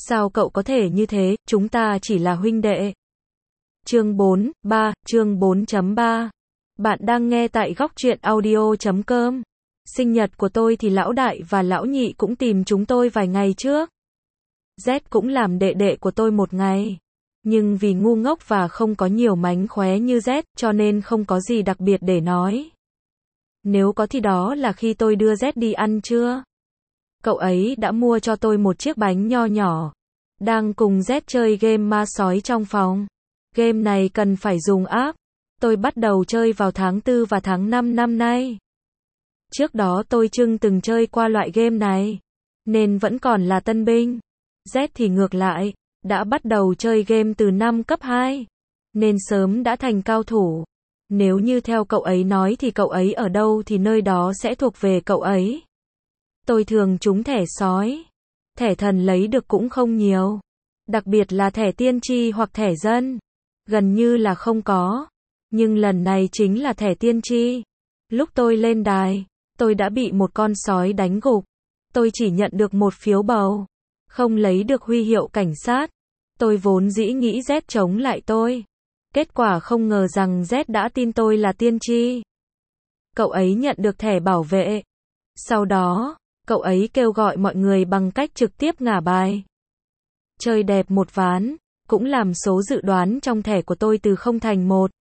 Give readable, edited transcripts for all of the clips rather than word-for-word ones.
Sao cậu có thể như thế, chúng ta chỉ là huynh đệ. Chương 4.3, chương 4.3. Bạn đang nghe tại góc truyện audio.com. Sinh nhật của tôi thì lão đại và lão nhị cũng tìm chúng tôi vài ngày trước. Z cũng làm đệ đệ của tôi một ngày. Nhưng vì ngu ngốc và không có nhiều mánh khóe như Z, cho nên không có gì đặc biệt để nói. Nếu có thì đó là khi tôi đưa Z đi ăn trưa. Cậu ấy đã mua cho tôi một chiếc bánh nho nhỏ. Đang cùng Z chơi game ma sói trong phòng. Game này cần phải dùng app. Tôi bắt đầu chơi vào tháng 4 và tháng 5 năm nay. Trước đó tôi từng chơi qua loại game này, nên vẫn còn là tân binh. Z thì ngược lại, đã bắt đầu chơi game từ năm cấp 2, nên sớm đã thành cao thủ. Nếu như theo cậu ấy nói thì cậu ấy ở đâu thì nơi đó sẽ thuộc về cậu ấy. Tôi thường trúng thẻ sói. Thẻ thần lấy được cũng không nhiều. Đặc biệt là thẻ tiên tri hoặc thẻ dân. Gần như là không có. Nhưng lần này chính là thẻ tiên tri. Lúc tôi lên đài, tôi đã bị một con sói đánh gục. Tôi chỉ nhận được một phiếu bầu. Không lấy được huy hiệu cảnh sát. Tôi vốn dĩ nghĩ Z chống lại tôi. Kết quả không ngờ rằng Z đã tin tôi là tiên tri. Cậu ấy nhận được thẻ bảo vệ. Sau đó, cậu ấy kêu gọi mọi người bằng cách trực tiếp ngả bài. Chơi đẹp một ván, cũng làm số dự đoán trong thẻ của tôi từ 0 thành 1.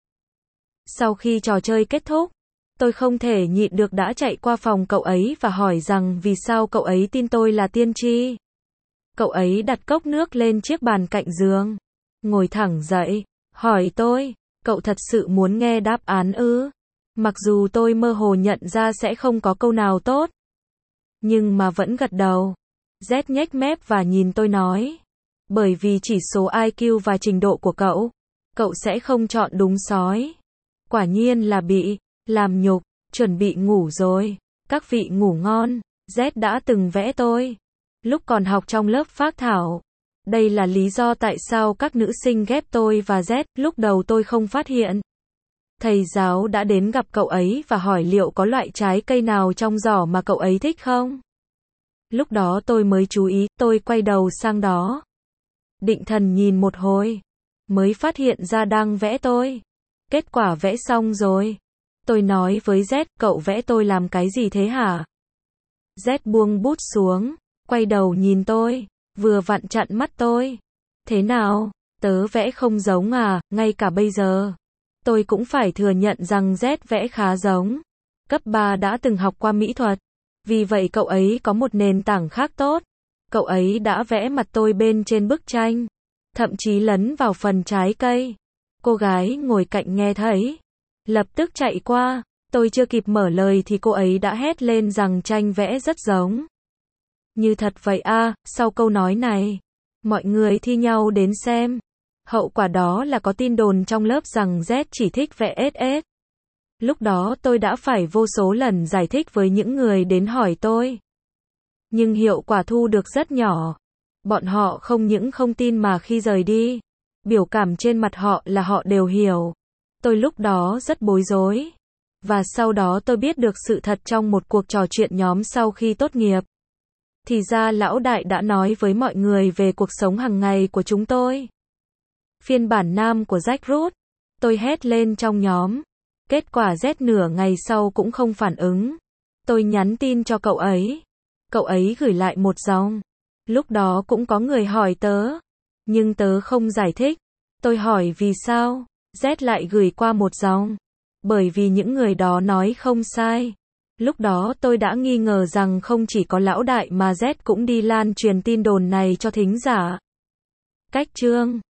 Sau khi trò chơi kết thúc, tôi không thể nhịn được đã chạy qua phòng cậu ấy và hỏi rằng vì sao cậu ấy tin tôi là tiên tri. Cậu ấy đặt cốc nước lên chiếc bàn cạnh giường, ngồi thẳng dậy, hỏi tôi, cậu thật sự muốn nghe đáp án ư? Mặc dù tôi mơ hồ nhận ra sẽ không có câu nào tốt, nhưng mà vẫn gật đầu. Z nhếch mép và nhìn tôi nói, bởi vì chỉ số IQ và trình độ của cậu sẽ không chọn đúng sói. Quả nhiên là bị làm nhục, chuẩn bị ngủ rồi. Các vị ngủ ngon. Z đã từng vẽ tôi lúc còn học trong lớp phác thảo. Đây là lý do tại sao các nữ sinh ghép tôi và Z. Lúc đầu tôi không phát hiện. Thầy giáo đã đến gặp cậu ấy và hỏi liệu có loại trái cây nào trong giỏ mà cậu ấy thích không. Lúc đó tôi mới chú ý, tôi quay đầu sang đó. Định thần nhìn một hồi, mới phát hiện ra đang vẽ tôi. Kết quả vẽ xong rồi. Tôi nói với Z, cậu vẽ tôi làm cái gì thế hả? Z buông bút xuống, quay đầu nhìn tôi, vừa vặn chặn mắt tôi. Thế nào, tớ vẽ không giống à, ngay cả bây giờ. Tôi cũng phải thừa nhận rằng Z vẽ khá giống. Cấp 3 đã từng học qua mỹ thuật. Vì vậy cậu ấy có một nền tảng khác tốt. Cậu ấy đã vẽ mặt tôi bên trên bức tranh. Thậm chí lấn vào phần trái cây. Cô gái ngồi cạnh nghe thấy, lập tức chạy qua. Tôi chưa kịp mở lời thì cô ấy đã hét lên rằng tranh vẽ rất giống. Như thật vậy à, sau câu nói này, mọi người thi nhau đến xem. Hậu quả đó là có tin đồn trong lớp rằng Z chỉ thích vẽ SS. Lúc đó tôi đã phải vô số lần giải thích với những người đến hỏi tôi. Nhưng hiệu quả thu được rất nhỏ. Bọn họ không những không tin mà khi rời đi, biểu cảm trên mặt họ là họ đều hiểu. Tôi lúc đó rất bối rối. Và sau đó tôi biết được sự thật trong một cuộc trò chuyện nhóm sau khi tốt nghiệp. Thì ra lão đại đã nói với mọi người về cuộc sống hàng ngày của chúng tôi. Phiên bản nam của Jack Root. Tôi hét lên trong nhóm. Kết quả Z nửa ngày sau cũng không phản ứng. Tôi nhắn tin cho cậu ấy. Cậu ấy gửi lại một dòng. Lúc đó cũng có người hỏi tớ. Nhưng tớ không giải thích. Tôi hỏi vì sao Z lại gửi qua một dòng. Bởi vì những người đó nói không sai. Lúc đó tôi đã nghi ngờ rằng không chỉ có lão đại mà Z cũng đi lan truyền tin đồn này cho thính giả. Cách chương